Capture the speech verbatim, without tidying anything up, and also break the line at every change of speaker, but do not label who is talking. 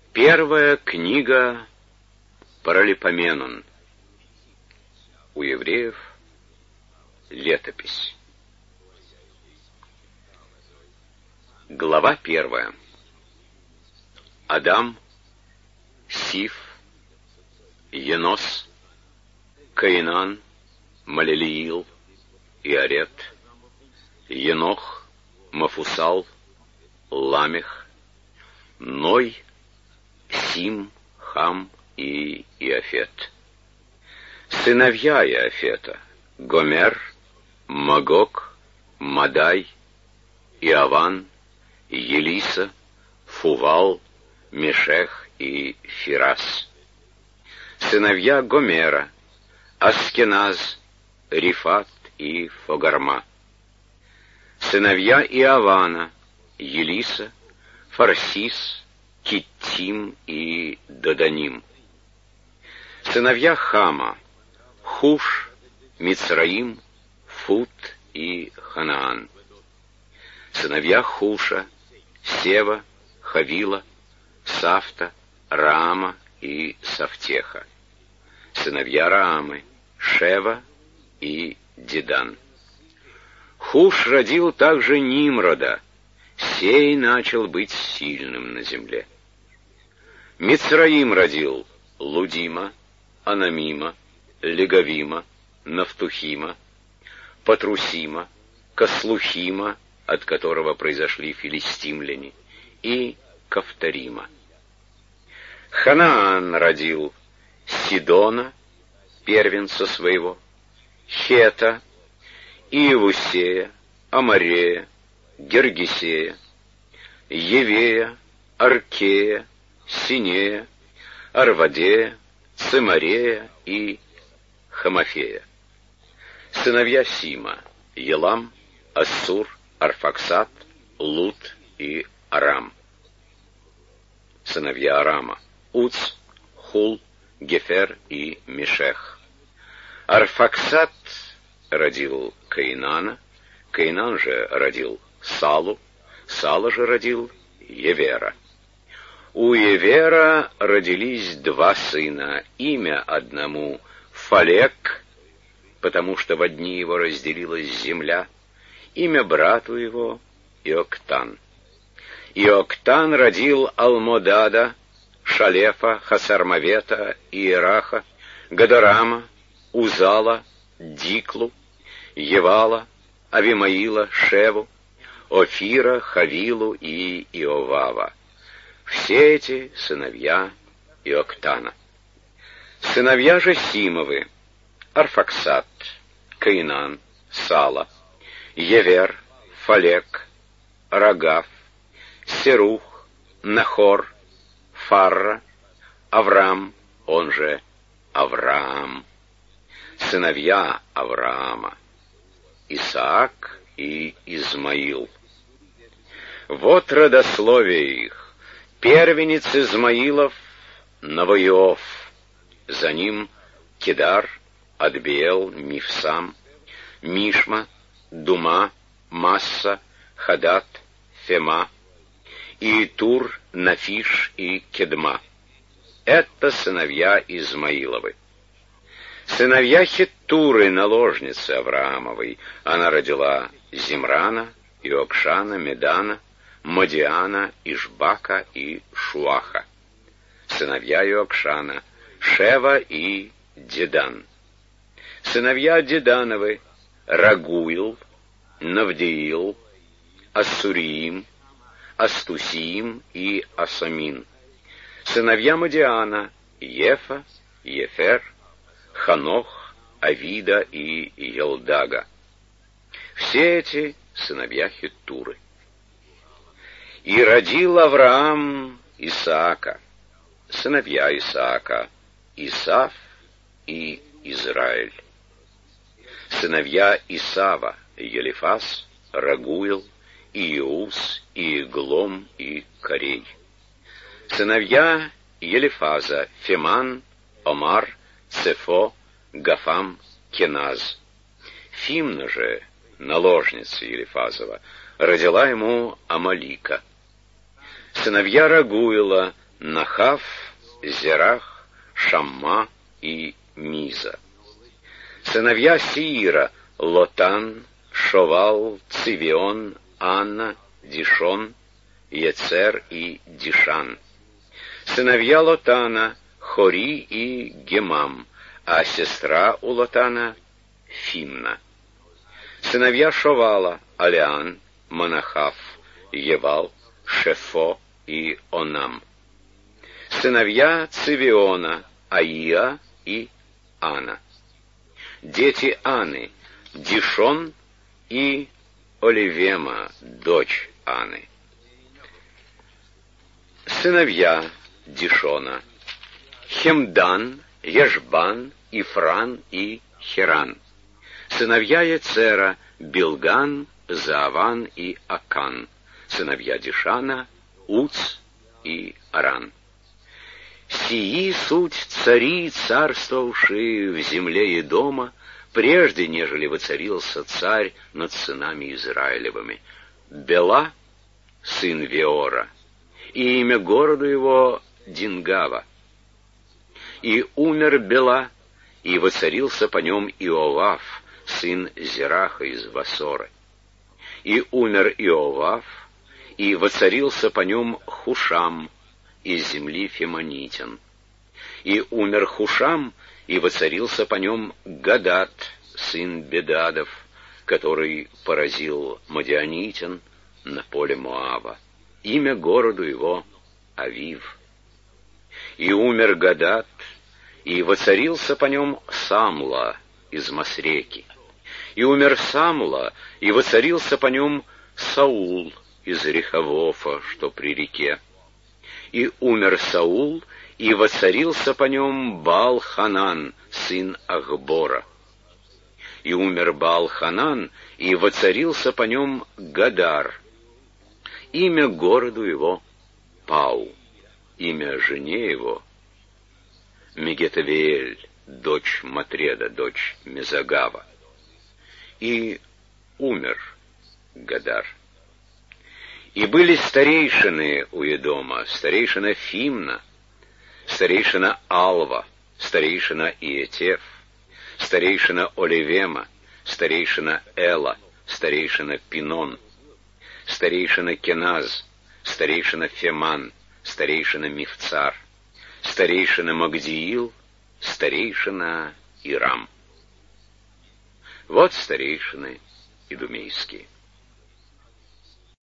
Первая книга Паралипоменон. У евреев летопись. Глава первая. Адам, Сиф, Енос, Каинан, Малелиил, Иарет, Енох, Мафусал, Ламех, Ной, Сим, Хам и Иафет. Сыновья Иафета: Гомер, Магог, Мадай, Иаван, Елиса, Фувал, Мешех и Фирас. Сыновья Гомера: Аскеназ, Рифат и Фогарма. Сыновья Иавана: Елиса, Фарсис, Киттим и Доданим. Сыновья Хама: Хуш, Мицраим, Фут и Ханаан. Сыновья Хуша: Сева, Хавила, Сафта, Раама и Сафтеха. Сыновья Раамы: Шева и Дедан. Хуш родил также Нимрода. Сей начал быть сильным на земле. Мицраим родил Лудима, Анамима, Легавима, Нафтухима, Патрусима, Каслухима, от которого произошли филистимляне, и Кафторима. Ханаан родил Сидона, первенца своего, Хета, Иевусея, Амарея, Гергесея, Евея, Аркея, Синея, Арвадея, Цимарея и Хамафея. Сыновья Сима: Елам, Ассур, Арфаксад, Лут и Арам. Сыновья Арама: Уц, Хул, Гефер и Мешех. Арфаксад родил Каинана, Каинан же родил Салу, Сала же родил Евера. У Евера родились два сына, имя одному Фалек, потому что в одни его разделилась земля, имя брату его Иоктан. Иоктан родил Алмодада, Шалефа, Хасармавета, Иераха, Гадарама, Узала, Диклу, Евала, Авимаила, Шеву, Офира, Хавилу и Иовава. Все эти сыновья Иоктана. Сыновья же Симовы: Арфаксад, Каинан, Сала, Евер, Фалек, Рагав, Серух, Нахор, Фарра, Аврам, он же Авраам. Сыновья Авраама: Исаак и Измаил. Вот родословие их. Первенец Измаилов — Навоиов, за ним Кедар, Адбиэл, Мифсам, Мишма, Дума, Масса, Хадат, Фема, Иитур, Нафиш и Кедма. Это сыновья Измаиловы. Сыновья Хеттуры, наложницы Авраамовой: она родила Зимрана, Иокшана, Медана, Мадиана, Ишбака и Шуаха. Сыновья Иокшана: Шева и Дедан. Сыновья Дедановы: Рагуил, Навдеил, Ассуриим, Астусиим и Асамин. Сыновья Мадиана: Ефа, Ефер, Ханох, Авида и Елдага. Все эти сыновья Хеттуры. И родил Авраам Исаака. Сыновья Исаака: Исав и Израиль. Сыновья Исава: Елифас, Рагуил, Иус, Иглом и Корей. Сыновья Елифаза: Феман, Омар, Цефо, Гафам, Кеназ. Фимна же, наложница Елифазова, родила ему Амалика. Сыновья Рагуила: Нахав, Зерах, Шамма и Миза. Сыновья Сиира — Лотан, Шовал, Цивион, Анна, Дишон, Ецер и Дишан. Сыновья Лотана — Хори и Гемам, а сестра у Лотана — Фимна. Сыновья Шовала — Алиан, Манахав, Евал, Шефо и Онам. Сыновья Цивиона — Аия и Ана. Дети Аны — Дишон и Оливема, дочь Аны. Сыновья Дишона — Хемдан, Ешбан, Ифран и Херан. Сыновья Ецера — Билган, Зааван и Акан. Сыновья Дишана — Уц и Аран. Сии суть цари, царствовавшие в земле Едома, прежде, нежели воцарился царь над сынами Израилевыми. Бела, сын Веора, и имя городу его Дингава. И умер Бела, и воцарился по нем Иовав, сын Зераха из Васоры. И умер Иовав, и воцарился по нем Хушам из земли Фемонитин. И умер Хушам, и воцарился по нем Гадат, сын Бедадов, который поразил Мадианитин на поле Моава. Имя городу его Авив. И умер Гадат, и воцарился по нем Самла из Масреки. И умер Самла, и воцарился по нем Саул из Рехавофа, что при реке. И умер Саул, и воцарился по нем Баал-Ханан, сын Ахбора. И умер Баал-Ханан, и воцарился по нем Гадар. Имя городу его Пау, имя жене его Мегетавиэль, дочь Матреда, дочь Мезагава. И умер Гадар. И были старейшины у Едома, старейшина Фимна, старейшина Алва, старейшина Иетеф, старейшина Оливема, старейшина Эла, старейшина Пинон, старейшина Кеназ, старейшина Феман, старейшина Мифцар, старейшина Магдиил, старейшина Ирам. Вот старейшины идумейские.